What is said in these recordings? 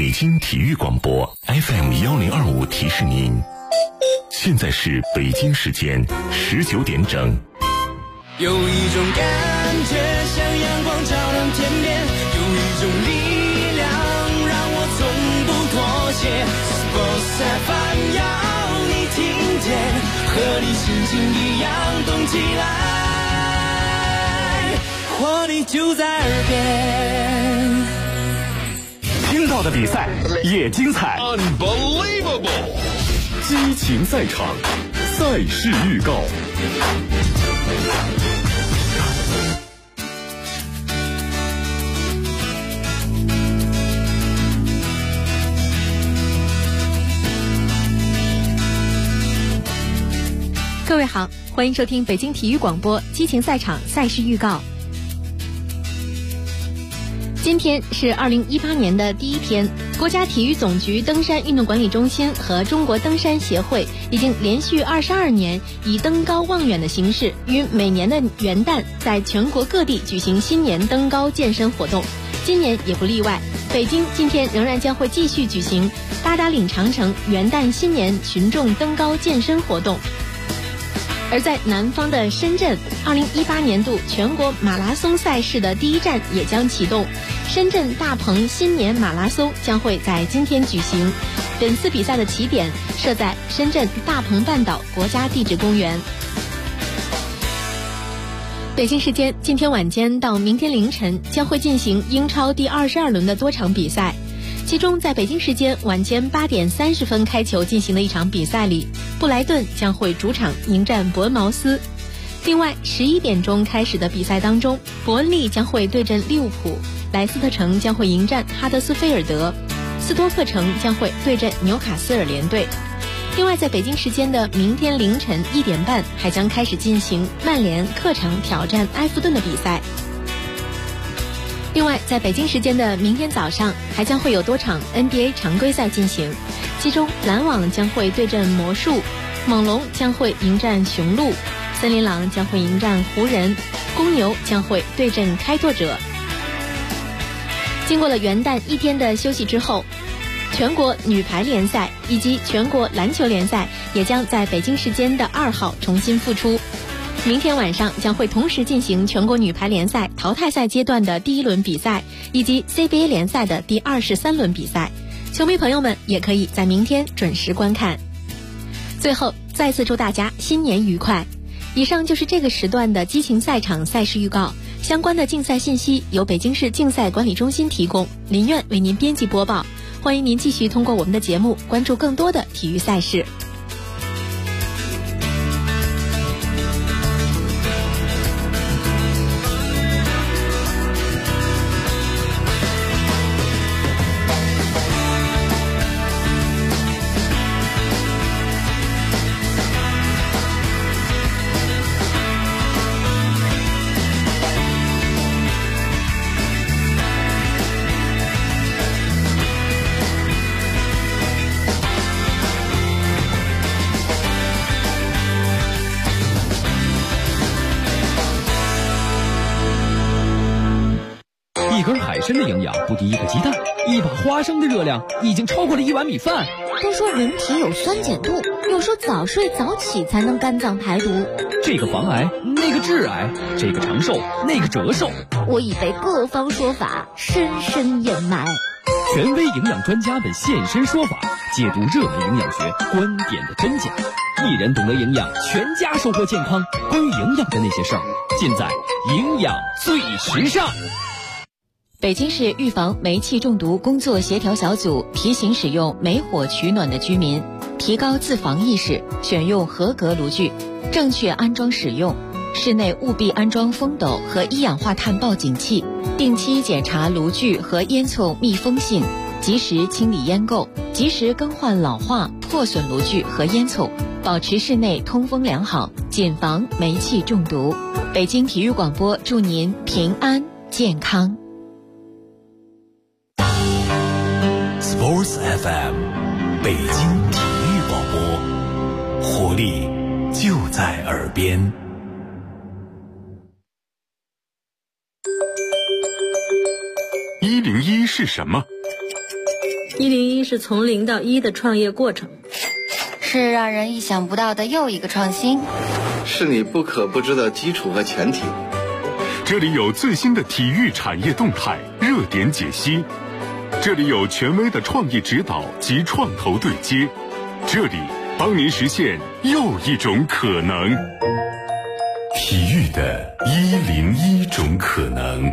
北京体育广播 FM1025提示您，现在是北京时间19点整。 有一种感觉像阳光照亮天边，有一种力量让我从不妥协。Sports FM 要你听见，和你心情一样动起来，活力就在耳边。 听到的比赛也精彩 ，Unbelievable！ 激情赛场，赛事预告。 各位好，欢迎收听北京体育广播激情赛场赛事预告。今天是2018年的第一天，国家体育总局登山运动管理中心和中国登山协会已经连续22年以登高望远的形式，于每年的元旦在全国各地举行新年登高健身活动。今年也不例外，北京今天仍然将会继续举行八达岭长城元旦新年群众登高健身活动。而在南方的深圳，2018年度全国马拉松赛事的第一站也将启动，深圳大鹏新年马拉松将会在今天举行。本次比赛的起点设在深圳大鹏半岛国家地质公园。北京时间今天晚间到明天凌晨将会进行英超第22轮的多场比赛。其中在北京时间晚间8点30分开球进行的一场比赛里，布莱顿将会主场迎战伯恩茅斯。另外11点钟开始的比赛当中，伯恩利将会对阵利物浦，莱斯特城将会迎战哈德斯菲尔德，斯托克城将会对阵纽卡斯尔联队。另外在北京时间的明天凌晨1点半还将开始进行曼联客场挑战埃弗顿的比赛。另外在北京时间的明天早上还将会有多场 NBA 常规赛进行，其中篮网将会对阵魔术，猛龙将会迎战雄鹿，森林狼将会迎战湖人，公牛将会对阵开拓者。经过了元旦一天的休息之后，全国女排联赛以及全国篮球联赛也将在北京时间的2号重新复出。明天晚上将会同时进行全国女排联赛淘汰赛阶段的第1轮比赛，以及 CBA 联赛的第23轮比赛。球迷朋友们也可以在明天准时观看。最后再次祝大家新年愉快。以上就是这个时段的激情赛场赛事预告，相关的竞赛信息由北京市竞赛管理中心提供，林苑为您编辑播报。欢迎您继续通过我们的节目关注更多的体育赛事。 一根海参的营养不敌一个鸡蛋，一把花生的热量已经超过了1碗米饭。 都说人体有酸碱度，又说早睡早起才能肝脏排毒。 这个防癌，那个致癌，这个长寿，那个折寿。 我已被各方说法深深掩埋。 权威营养专家们现身说法，解读热门营养学观点的真假。一人懂得营养，全家收获健康。关于营养的那些事儿，尽在营养最时尚。 北京市预防煤气中毒工作协调小组提醒使用煤火取暖的居民提高自防意识，选用合格炉具，正确安装使用。室内务必安装风斗和一氧化碳报警器，定期检查炉具和烟囱密封性，及时清理烟垢，及时更换老化破损炉具和烟囱，保持室内通风良好，谨防煤气中毒。北京体育广播祝您平安健康。 Sports FM， 北京体育广播，活力就在耳边。 101是什么 101是从0到1的创业过程， 是让人意想不到的又一个创新， 是你不可不知的基础和前提。 这里有最新的体育产业动态热点解析，这里有权威的创业指导及创投对接，这里帮您实现又一种可能。 体育的101种可能。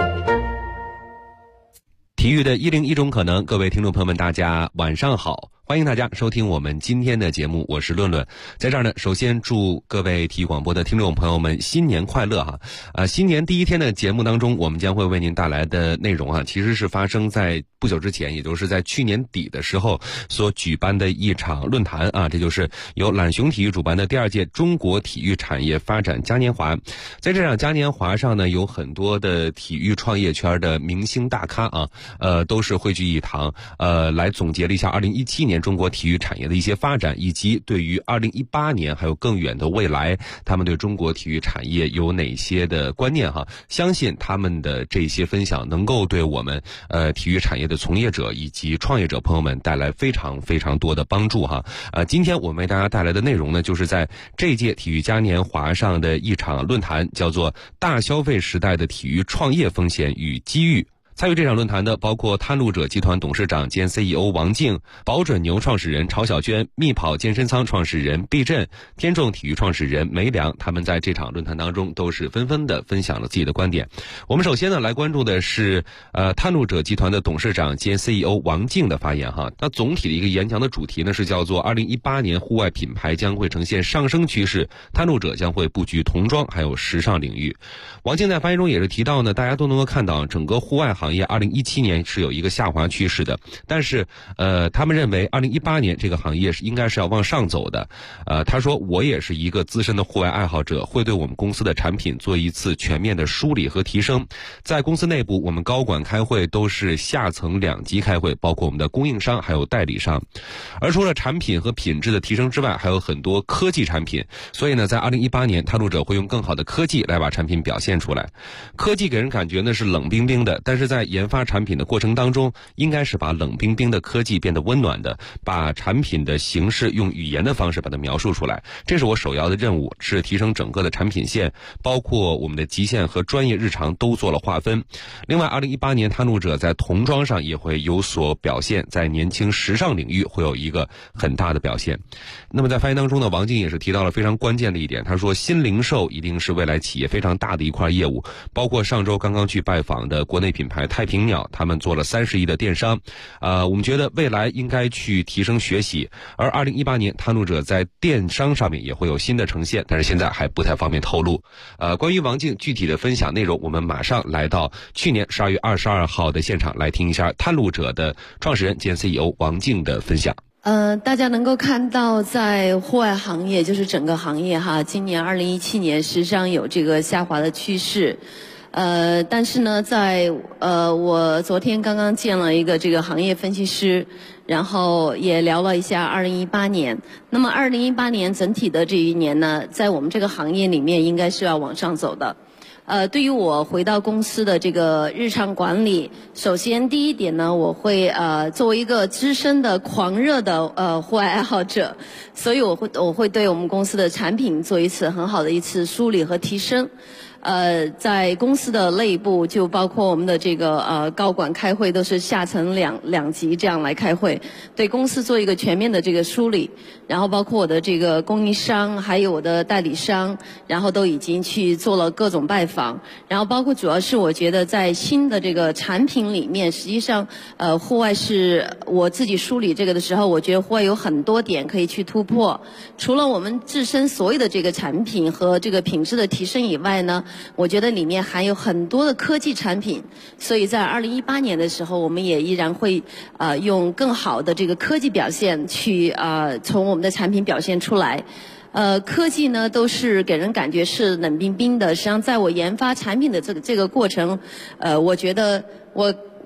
体育的101种可能，各位听众朋友们，大家晚上好，欢迎大家收听我们今天的节目，我是论论。在这儿呢，首先祝各位体育广播的听众朋友们新年快乐哈！新年第一天的节目当中，我们将会为您带来的内容其实是发生在不久之前，也就是在去年底的时候所举办的一场论坛这就是由懒熊体育主办的第2届中国体育产业发展嘉年华。在这场嘉年华上呢，有很多的体育创业圈的明星大咖都是汇聚一堂，来总结了一下2017年中国体育产业的一些发展，以及对于2018年还有更远的未来，他们对中国体育产业有哪些的观念相信他们的这些分享能够对我们体育产业的从业者以及创业者朋友们带来非常非常多的帮助今天我们为大家带来的内容呢，就是在这届体育嘉年华上的一场论坛，叫做大消费时代的体育创业风险与机遇。参与这场论坛的包括探路者集团董事长兼 CEO 王静、宝准牛创始人曹小娟、密跑健身仓创始人毕振、天众体育创始人梅良，他们在这场论坛当中都是纷纷的分享了自己的观点。我们首先呢来关注的是探路者集团的董事长兼 CEO 王静的发言那总体的一个演讲的主题呢是叫做2018年户外品牌将会呈现上升趋势，探路者将会布局童装还有时尚领域。王静在发言中也是提到呢，大家都能够看到整个户外行业2017年是有一个下滑趋势的，但是他们认为2018年这个行业应该是要往上走的。他说我也是一个资深的户外爱好者，会对我们公司的产品做一次全面的梳理和提升。在公司内部，我们高管开会都是下层2级开会，包括我们的供应商还有代理商。而除了产品和品质的提升之外，还有很多科技产品，所以呢在2018年探路者会用更好的科技来把产品表现出来。科技给人感觉呢是冷冰冰的，但是在研发产品的过程当中，应该是把冷冰冰的科技变得温暖的，把产品的形式用语言的方式把它描述出来。这是我首要的任务，是提升整个的产品线，包括我们的极限和专业日常都做了划分。另外2018年探路者在童装上也会有所表现，在年轻时尚领域会有一个很大的表现。那么在发言当中呢，王静也是提到了非常关键的一点，他说新零售一定是未来企业非常大的一块业务，包括上周刚刚去拜访的国内品牌太平鸟，他们做了30亿的电商，我们觉得未来应该去提升学习。而2018年探路者在电商上面也会有新的呈现，但是现在还不太方便透露。关于王静具体的分享内容，我们马上来到去年12月22号的现场，来听一下探路者的创始人兼 CEO 王静的分享。 大家能够看到，在户外行业，就是整个行业今年2017年实际上有这个下滑的趋势。但是呢，在我昨天刚刚见了一个这个行业分析师，然后也聊了一下2018年。那么2018年整体的这一年呢，在我们这个行业里面应该是要往上走的。对于我回到公司的这个日常管理，首先第一点呢，我会作为一个资深的狂热的户外爱好者，所以我会对我们公司的产品做一次很好的一次梳理和提升。在公司的内部，就包括我们的这个高管开会都是下层两级这样来开会，对公司做一个全面的这个梳理，然后包括我的这个供应商还有我的代理商，然后都已经去做了各种拜访，然后包括主要是我觉得在新的这个产品里面，实际上户外是我自己梳理这个的时候，我觉得户外有很多点可以去突破，除了我们自身所有的这个产品和这个品质的提升以外呢，我觉得里面还有很多的科技产品，所以在2018年的时候，我们也依然会用更好的这个科技表现去从我们的产品表现出来。科技呢都是给人感觉是冷冰冰的，实际上在我研发产品的这个过程，我觉得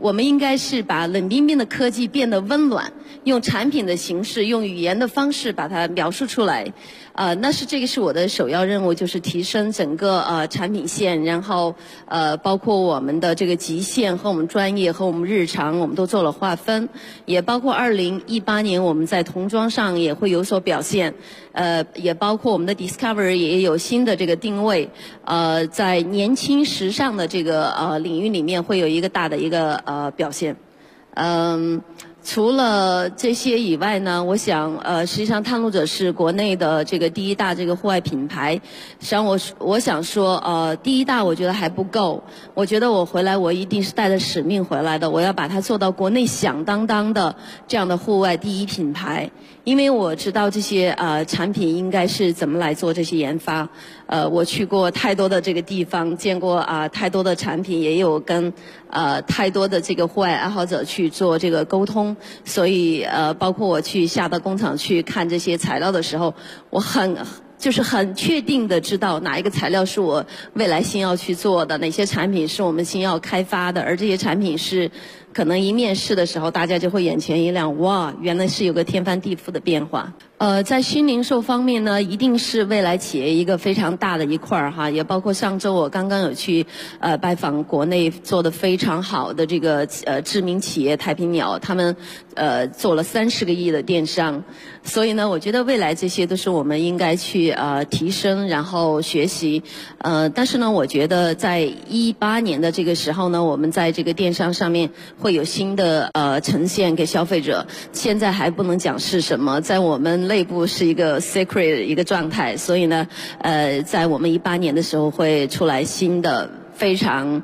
我们应该是把冷冰冰的科技变得温暖，用产品的形式，用语言的方式把它描述出来。这个是我的首要任务，就是提升整个产品线，然后包括我们的这个极限和我们专业和我们日常，我们都做了划分，也包括2018年我们在童装上也会有所表现，也包括我们的 Discovery 也有新的这个定位，在年轻时尚的这个领域里面会有一个大的一个表现，除了这些以外呢，我想实际上探路者是国内的这个第一大这个户外品牌。实际上我想说第一大我觉得还不够，我觉得我回来我一定是带着使命回来的，我要把它做到国内响当当的这样的户外第一品牌。因为我知道这些产品应该是怎么来做这些研发，我去过太多的这个地方，见过太多的产品，也有跟太多的这个户外爱好者去做这个沟通，所以包括我去下到工厂去看这些材料的时候，我很确定的知道哪一个材料是我未来新要去做的，哪些产品是我们新要开发的，而这些产品是可能一面试的时候大家就会眼前一亮，哇，原来是有个天翻地覆的变化。在新零售方面呢，一定是未来企业一个非常大的一块儿哈，也包括上周我刚刚有去拜访国内做的非常好的这个知名企业太平鸟，他们做了30个亿的电商，所以呢，我觉得未来这些都是我们应该去提升，然后学习。但是呢，我觉得在18年的这个时候呢，我们在这个电商上面会有新的呈现给消费者，现在还不能讲是什么，在我们内部是一个 secret 一个状态，所以呢，在我们18年的时候会出来新的非常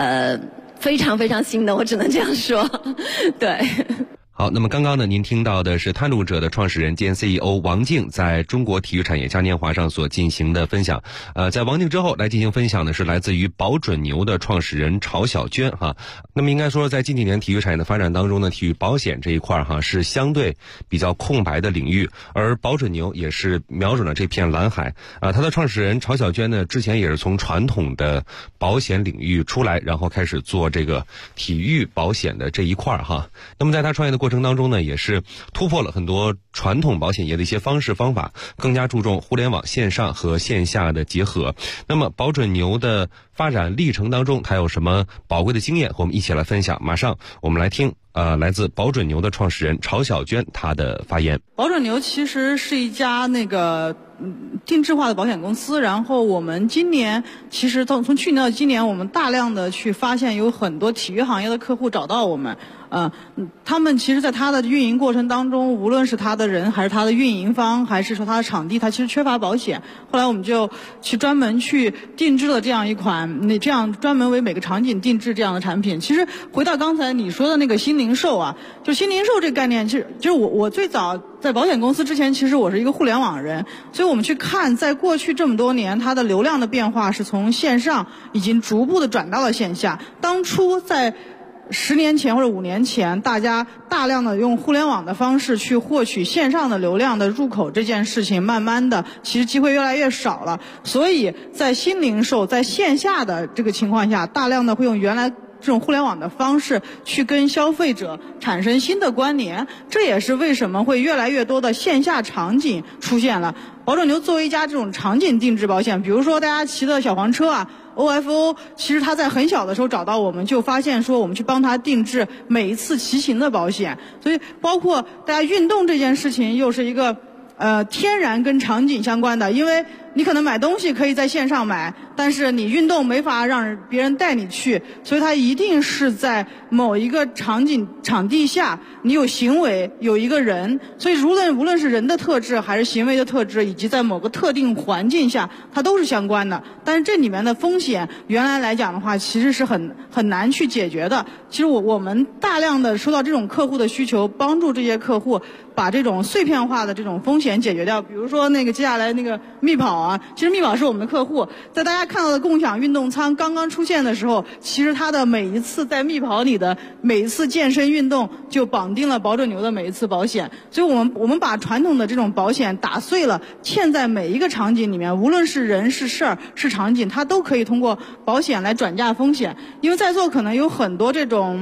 新的，我只能这样说，对。 好，那么刚刚呢，您听到的是探路者的创始人兼 CEO 王静在中国体育产业嘉年华上所进行的分享。在王静之后来进行分享的是来自于保准牛的创始人曹小娟哈。那么应该说，在近几年体育产业的发展当中呢，体育保险这一块哈是相对比较空白的领域，而保准牛也是瞄准了这片蓝海。它的创始人曹小娟呢，之前也是从传统的保险领域出来，然后开始做这个体育保险的这一块哈。那么在他创业的过程当中呢，也是突破了很多传统保险业的一些方式方法，更加注重互联网线上和线下的结合。那么保准牛的发展历程当中，它有什么宝贵的经验和我们一起来分享？马上我们来听来自保准牛的创始人曹小娟她的发言。 保准牛其实是一家定制化的保险公司，然后我们今年其实从去年到今年，我们大量的去发现有很多体育行业的客户找到我们，他们其实在他的运营过程当中，无论是他的人还是他的运营方，还是说他的场地，他其实缺乏保险。后来我们就去专门去定制了这样一款，这样专门为每个场景定制这样的产品。其实回到刚才你说的那个新零售啊，就新零售这个概念，就是我最早在保险公司之前，其实我是一个互联网人，所以我们去看，在过去这么多年，它的流量的变化是从线上已经逐步的转到了线下。当初在10年前或者5年前，大家大量的用互联网的方式去获取线上的流量的入口，这件事情慢慢的其实机会越来越少了。所以在新零售在线下的这个情况下，大量的会用原来这种互联网的方式去跟消费者产生新的关联，这也是为什么会越来越多的线下场景出现了。保准牛作为一家这种场景定制保险，比如说大家骑的小黄车啊，OFO， 其实他在很小的时候找到我们，就发现说我们去帮他定制每一次骑行的保险。所以包括大家运动这件事情，又是一个天然跟场景相关的，因为你可能买东西可以在线上买，但是你运动没法让别人带你去，所以它一定是在某一个场地下，你有行为，有一个人，所以无论是人的特质还是行为的特质，以及在某个特定环境下，它都是相关的。但是这里面的风险，原来来讲的话，其实是很难去解决的。其实我们大量的收到这种客户的需求，帮助这些客户把这种碎片化的这种风险解决掉。比如说接下来密跑啊，其实密跑是我们的客户，在大家看到的共享运动舱刚刚出现的时候，其实它的每一次在密跑里的每一次健身运动就绑定了保准牛的每一次保险。所以我们把传统的这种保险打碎了，嵌在每一个场景里面，无论是人是事儿是场景，它都可以通过保险来转嫁风险。因为在座可能有很多这种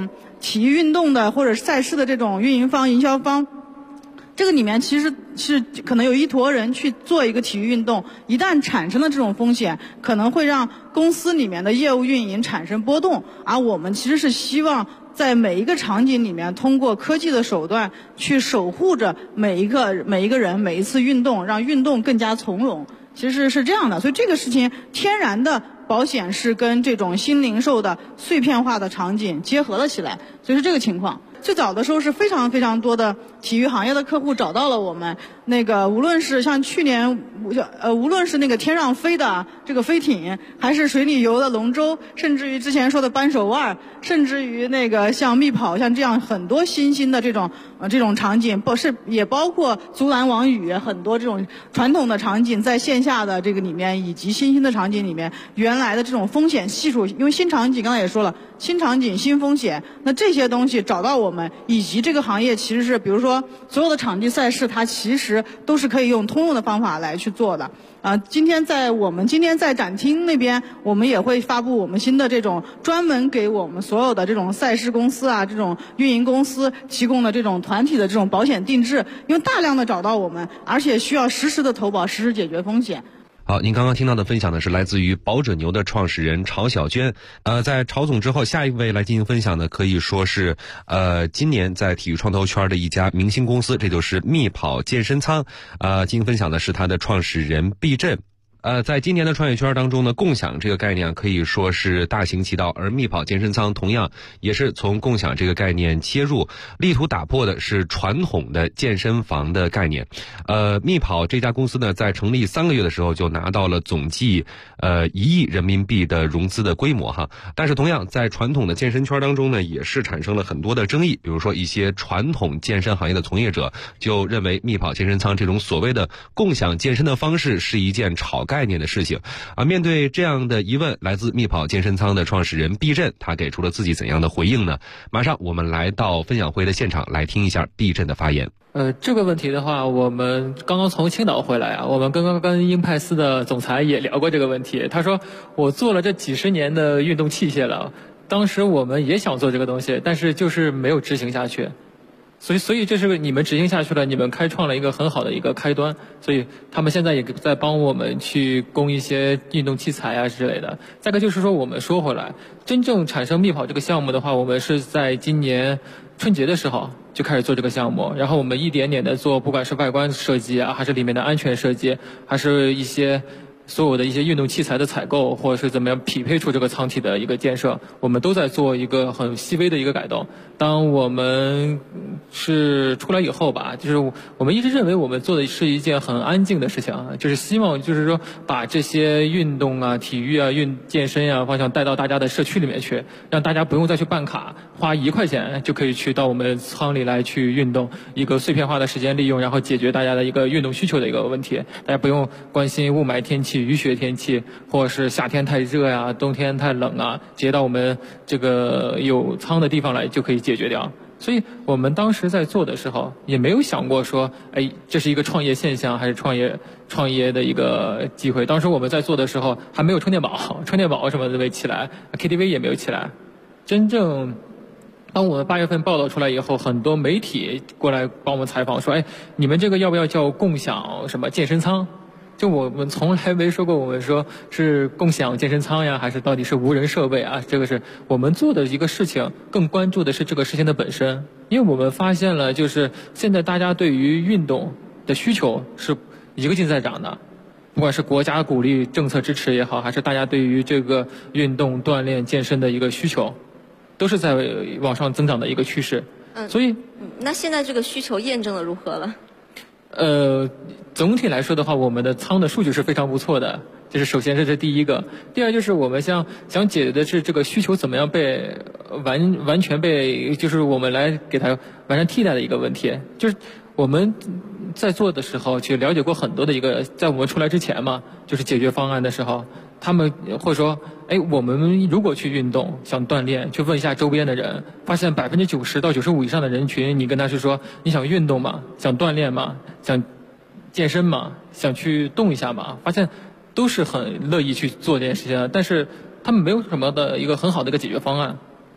体育运动的或者赛事的这种运营方、营销方，这个里面其实是可能有一坨人去做一个体育运动，一旦产生了这种风险，可能会让公司里面的业务运营产生波动。而我们其实是希望在每一个场景里面，通过科技的手段去守护着每一个人每一次运动，让运动更加从容。其实是这样的，所以这个事情天然的保险是跟这种新零售的碎片化的场景结合了起来，所以是这个情况。最早的时候是非常非常多的体育行业的客户找到了我们，无论是像去年无论是天上飞的这个飞艇，还是水里游的龙舟，甚至于之前说的扳手腕，甚至于像密跑，像这样很多新兴的这种场景，也包括足篮网羽，很多这种传统的场景在线下的这个里面，以及新兴的场景里面，原来的这种风险系数，因为新场景刚才也说了，新场景新风险，那这些东西找到我们，以及这个行业其实是比如说所有的场地赛事，它其实都是可以用通用的方法来去做的。我们今天在展厅那边，我们也会发布我们新的这种专门给我们所有的这种赛事公司啊，这种运营公司提供的这种团体的这种保险定制，因为大量的找到我们，而且需要实时的投保，实时解决风险。 好，您刚刚听到的分享呢是来自于保者牛的创始人曹小娟。在曹总之后，下一位来进行分享的可以说是今年在体育创投圈的一家明星公司，这就是密跑健身仓。进行分享的是他的创始人毕振。在今年的创业圈当中呢，共享这个概念可以说是大行其道，而密跑健身仓同样也是从共享这个概念切入，力图打破的是传统的健身房的概念。密跑这家公司呢，在成立3个月的时候就拿到了总计1亿人民币的融资的规模哈。但是同样在传统的健身圈当中呢，也是产生了很多的争议，比如说一些传统健身行业的从业者就认为密跑健身仓这种所谓的共享健身的方式是一件炒概念的事情面对这样的疑问，来自密跑健身仓的创始人毕振，他给出了自己怎样的回应呢？马上我们来到分享会的现场，来听一下毕振的发言。 这个问题的话，我们刚刚从青岛回来啊，我们刚刚跟英派斯的总裁也聊过这个问题。他说，我做了这几十年的运动器械了，当时我们也想做这个东西，但是就是没有执行下去。所以这是你们执行下去了，你们开创了一个很好的一个开端，所以他们现在也在帮我们去供一些运动器材啊之类的。再个就是说，我们说回来，真正产生密跑这个项目的话，我们是在今年春节的时候就开始做这个项目，然后我们一点点的做，不管是外观设计啊，还是里面的安全设计，还是一些所有的一些运动器材的采购，或者是怎么样匹配出这个舱体的一个建设，我们都在做一个很细微的一个改动。当我们是出来以后吧，就是我们一直认为我们做的是一件很安静的事情，就是希望就是说把这些运动啊、体育啊、健身啊方向带到大家的社区里面去，让大家不用再去办卡，花1块钱就可以去到我们仓里来去运动，一个碎片化的时间利用，然后解决大家的一个运动需求的一个问题。大家不用关心雾霾天气、雨雪天气，或者是夏天太热呀、冬天太冷啊，直接到我们这个有仓的地方来就可以解决掉。所以我们当时在做的时候也没有想过说，这是一个创业现象还是创业的一个机会。当时我们在做的时候还没有充电宝什么的没起来， KTV 也没有起来。真正当我们8月份报道出来以后，很多媒体过来帮我们采访说，你们这个要不要叫共享什么健身仓？就我们从来没说过我们说是共享健身仓呀，还是到底是无人设备啊，这个是我们做的一个事情，更关注的是这个事情的本身。因为我们发现了，就是现在大家对于运动的需求是一个劲在涨的，不管是国家鼓励政策支持也好，还是大家对于这个运动锻炼健身的一个需求，都是在往上增长的一个趋势。所以那现在这个需求验证的如何了？ 总体来说的话，我们的仓的数据是非常不错的，就是首先这是第一个。第二就是我们想解决的是这个需求怎么样被完全被就是我们来给它完全替代的一个问题。就是我们在做的时候去了解过很多的一个，在我们出来之前嘛，就是解决方案的时候，他们会说，我们如果去运动想锻炼，去问一下周边的人，发现90%到95%以上的人群，你跟他是说你想运动吗？想锻炼吗？想健身吗？想去动一下吗？发现都是很乐意去做这件事情的，但是他们没有什么的一个很好的一个解决方案。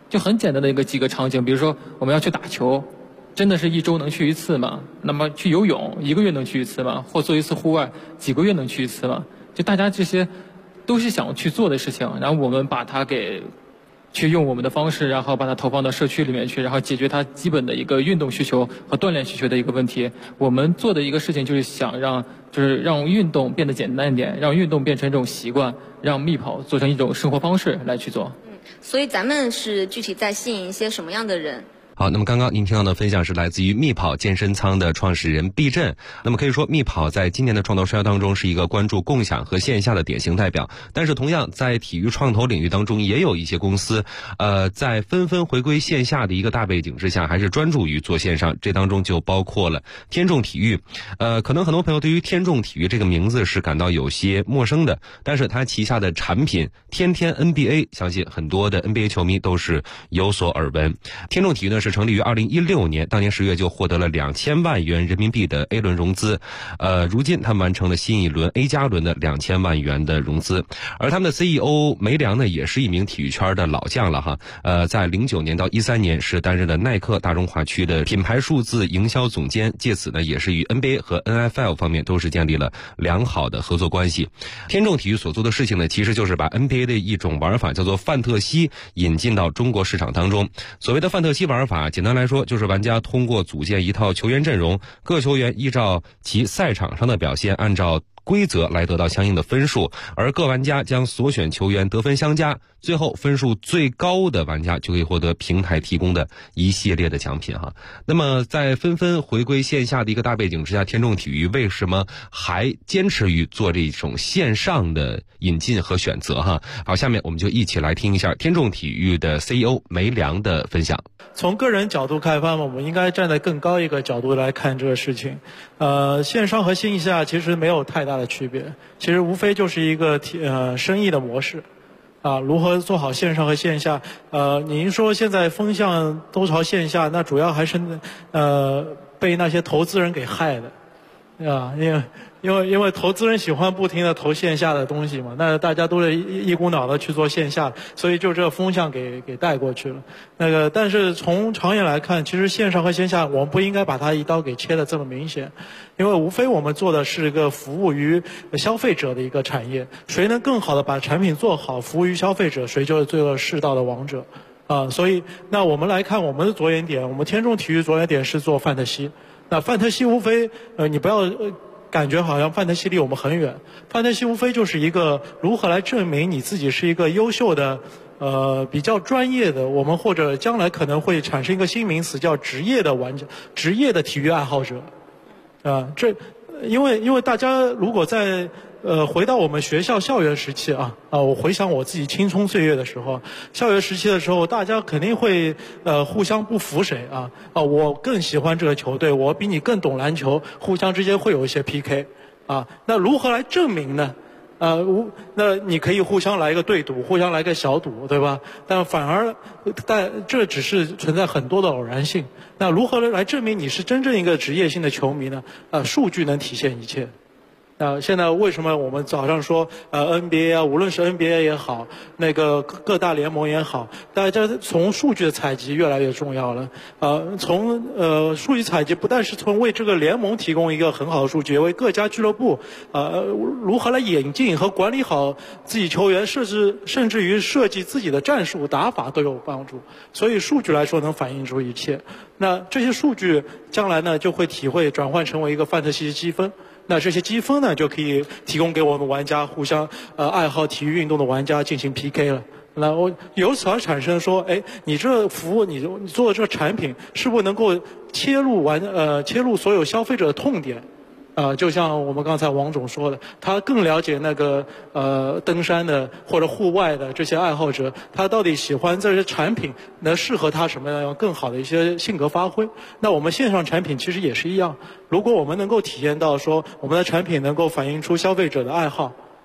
就很简单的几个场景，比如说我们要去打球，真的是1周能去1次吗？那么去游泳1个月能去1次吗？或做一次户外几个月能去1次吗？就大家这些都是想去做的事情，然后我们把它去用我们的方式，然后把它投放到社区里面去，然后解决它基本的一个运动需求和锻炼需求的一个问题。我们做的一个事情就是想让运动变得简单一点，让运动变成一种习惯，让密跑做成一种生活方式来去做。 所以咱们是具体在吸引一些什么样的人？ 好，那么刚刚您听到的分享是来自于密跑健身仓的创始人毕振。那么可以说，密跑在今年的创投生涯当中是一个关注共享和线下的典型代表。但是同样在体育创投领域当中，也有一些公司，在纷纷回归线下的一个大背景之下，还是专注于做线上。这当中就包括了天众体育。可能很多朋友对于天众体育这个名字是感到有些陌生的，但是它旗下的产品天天 NBA， 相信很多的 NBA 球迷都是有所耳闻。天众体育呢是成立于2016年，当年10月就获得了2000万元人民币的 A 轮融资。如今他们完成了新一轮 A 加轮的2000万元的融资。而他们的 CEO 梅良呢，也是一名体育圈的老将了哈。在09年到13年是担任了耐克大中华区的品牌数字营销总监，借此呢也是与 NBA 和 NFL 方面都是建立了良好的合作关系。天众体育所做的事情呢，其实就是把 NBA 的一种玩法叫做范特西引进到中国市场当中。所谓的范特西玩法，简单来说就是玩家通过组建一套球员阵容，各球员依照其赛场上的表现，按照规则来得到相应的分数，而各玩家将所选球员得分相加，最后分数最高的玩家就可以获得平台提供的一系列的奖品哈。那么在纷纷回归线下的一个大背景之下，天众体育为什么还坚持于做这种线上的引进和选择哈？好，下面我们就一起来听一下天众体育的 CEO 梅良的分享。 从个人角度开发嘛，我们应该站在更高一个角度来看这个事情。线上和线下其实没有太大的区别，其实无非就是一个生意的模式。如何做好线上和线下？您说现在风向都朝线下，那主要还是被那些投资人给害的，因为投资人喜欢不停的投线下的东西嘛，那大家都是一股脑的去做线下，所以就这个风向给带过去了。但是从长远来看，其实线上和线下我们不应该把它一刀给切得这么明显，因为无非我们做的是一个服务于消费者的一个产业，谁能更好的把产品做好，服务于消费者，谁就是最后世道的王者。所以那我们来看我们的着眼点，我们天众体育着眼点是做范特西。那范特西无非你不要感觉好像范特西离我们很远，范特西无非就是一个如何来证明你自己是一个优秀的比较专业的，我们或者将来可能会产生一个新名词叫职业的玩家，职业的体育爱好者。因为大家如果在回到我们学校校园时期我回想我自己青葱岁月的时候，校园时期的时候，大家肯定会互相不服谁我更喜欢这个球队，我比你更懂篮球，互相之间会有一些 PK 那如何来证明呢？那你可以互相来一个对赌，互相来个小赌，对吧？但这只是存在很多的偶然性。那如何来证明你是真正一个职业性的球迷呢？数据能体现一切。现在为什么我们早上说NBA 无论是 NBA 也好，那个各大联盟也好，大家从数据的采集越来越重要了。从数据采集不但是从为这个联盟提供一个很好的数据，为各家俱乐部如何来引进和管理好自己球员，甚至于设计自己的战术打法都有帮助。所以数据来说能反映出一切。那这些数据将来呢就会转换成为一个范特西积分。那这些积分呢，就可以提供给我们玩家互相爱好体育运动的玩家进行 PK 了。那我由此而产生说，你这服务，你做的这个产品，是不是能够切入所有消费者的痛点？就像我们刚才王总说的，他更了解那个登山的或者户外的这些爱好者，他到底喜欢这些产品能适合他什么样更好的一些性格发挥。那我们线上产品其实也是一样，如果我们能够体验到说我们的产品能够反映出消费者的爱好，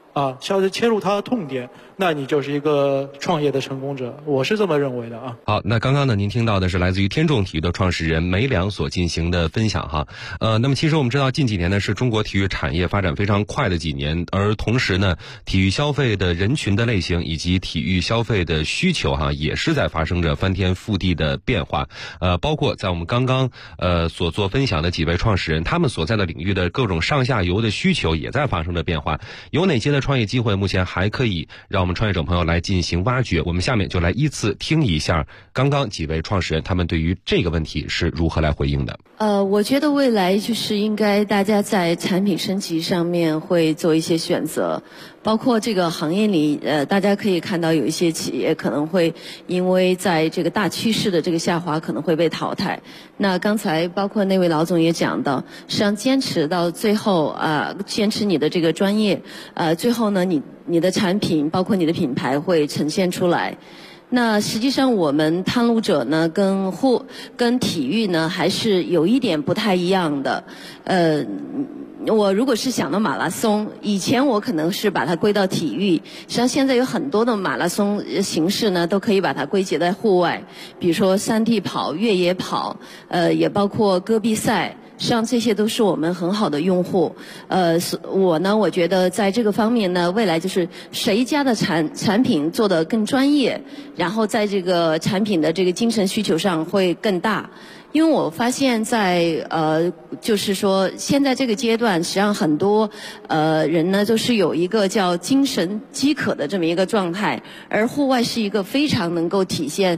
切入它的痛点，那你就是一个创业的成功者，我是这么认为的啊。 好，那刚刚呢，您听到的是来自于天众体育的创始人梅良所进行的分享哈。那么其实我们知道近几年呢是中国体育产业发展非常快的几年，而同时呢，体育消费的人群的类型以及体育消费的需求哈，也是在发生着翻天覆地的变化。包括在我们刚刚所做分享的几位创始人，他们所在的领域的各种上下游的需求也在发生着变化。有哪些的创业机会目前还可以让我们创业者朋友来进行挖掘？我们下面就来依次听一下刚刚几位创始人他们对于这个问题是如何来回应的。 我觉得未来就是应该大家在产品升级上面会做一些选择，包括这个行业里大家可以看到有一些企业可能会因为在这个大趋势的这个下滑可能会被淘汰。那刚才包括那位老总也讲到，实际上坚持到最后坚持你的这个专业最后呢你的产品包括你的品牌会呈现出来。那实际上我们探路者呢跟体育呢还是有一点不太一样的。我如果是想到马拉松，以前我可能是把它归到体育，实际上现在有很多的马拉松形式呢都可以把它归结在户外，比如说山地跑、越野跑，也包括戈壁赛。实际上这些都是我们很好的用户。我觉得在这个方面呢，未来就是谁家的产品做得更专业，然后在这个产品的这个精神需求上会更大。因为我发现就是说现在这个阶段，实际上很多人呢都是有一个叫精神饥渴的这么一个状态，而户外是一个非常能够体现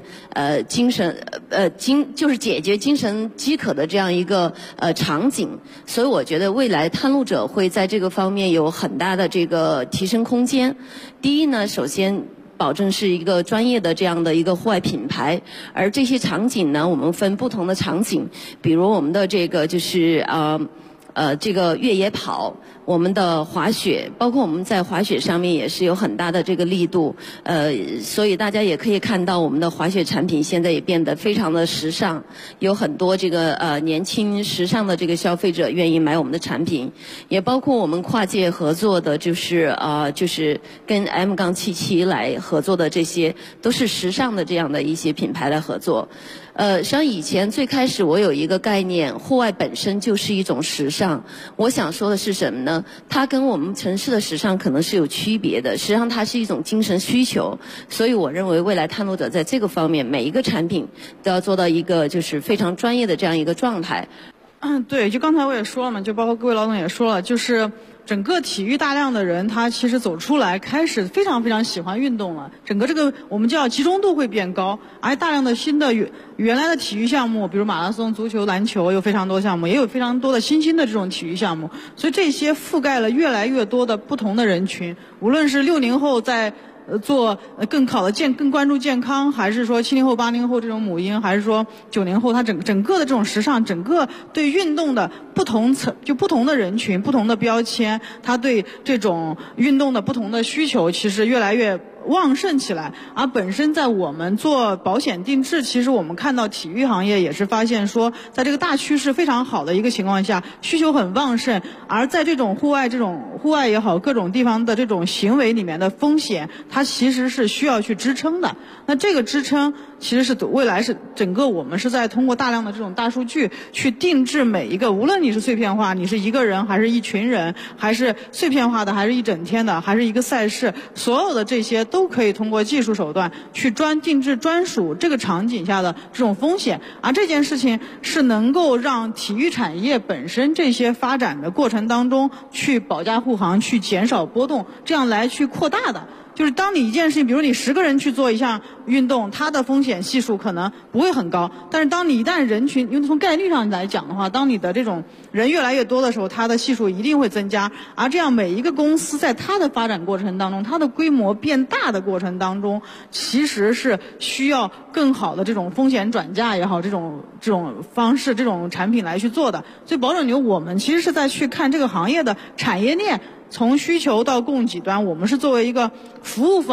就是解决精神饥渴的这样一个场景。所以我觉得未来探路者会在这个方面有很大的这个提升空间。第一呢，首先保证是一个专业的这样的一个户外品牌，而这些场景呢，我们分不同的场景，比如我们的这个就是这个越野跑，我们的滑雪，包括我们在滑雪上面也是有很大的这个力度，所以大家也可以看到我们的滑雪产品现在也变得非常的时尚，有很多这个年轻时尚的这个消费者愿意买我们的产品，也包括我们跨界合作的就是跟 M-77 来合作的，这些都是时尚的这样的一些品牌来合作。实际上以前最开始我有一个概念，户外本身就是一种时尚。我想说的是什么呢？它跟我们城市的时尚可能是有区别的，实际上它是一种精神需求。所以我认为未来探路者在这个方面，每一个产品都要做到一个就是非常专业的这样一个状态。 对，就刚才我也说了嘛，就包括各位老总也说了，就是整个体育大量的人，他其实走出来开始非常非常喜欢运动了。整个这个我们叫集中度会变高，而大量的新的原来的体育项目，比如马拉松、足球、篮球，有非常多项目，也有非常多的新兴的这种体育项目。所以这些覆盖了越来越多的不同的人群，无论是60后在做更关注健康，还是说70后、80后这种母婴，还是说90后，它整个的这种时尚，整个对运动的不同的人群、不同的标签，它对这种运动的不同的需求，其实越来越旺盛起来。而本身在我们做保险定制，其实我们看到体育行业也是发现说，在这个大趋势非常好的一个情况下，需求很旺盛，而在这种户外也好，各种地方的这种行为里面的风险，它其实是需要去支撑的。那这个支撑其实是未来是整个我们是在通过大量的这种大数据去定制每一个，无论你是碎片化，你是一个人还是一群人，还是碎片化的，还是一整天的，还是一个赛事，所有的这些都可以通过技术手段去定制专属这个场景下的这种风险。而这件事情是能够让体育产业本身这些发展的过程当中去保驾护航，去减少波动，这样来去扩大的。就是当你一件事情，比如你10个人去做一项运动，它的风险系数可能不会很高，但是当你一旦人群，因为从概率上来讲的话，当你的这种人越来越多的时候，它的系数一定会增加。而这样每一个公司在它的发展过程当中，它的规模变大的过程当中，其实是需要更好的这种风险转嫁也好，这种方式、这种产品来去做的。所以保准牛我们其实是在去看这个行业的产业链，从需求到供给端，我们是作为一个服务方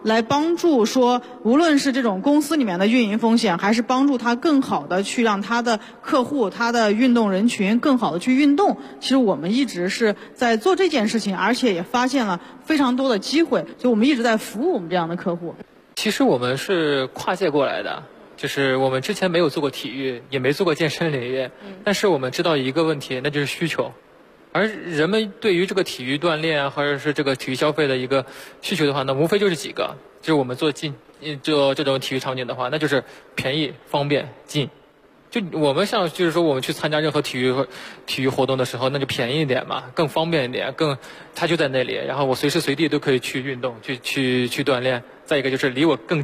来帮助说，无论是这种公司里面的运营风险，还是帮助他更好的去让他的客户、他的运动人群更好的去运动。其实我们一直是在做这件事情，而且也发现了非常多的机会，所以我们一直在服务我们这样的客户。 其实我们是跨界过来的。就是我们之前没有做过体育，也没做过健身领域，但是我们知道一个问题，那就是需求。而人们对于这个体育锻炼啊，或者是这个体育消费的一个需求的话，那无非就是几个，就是我们做这种体育场景的话，那就是便宜、方便、近。就我们就是说我们去参加任何体育活动的时候，那就便宜一点嘛，更方便一点，它就在那里，然后我随时随地都可以去运动，去锻炼。再一个就是离我更近。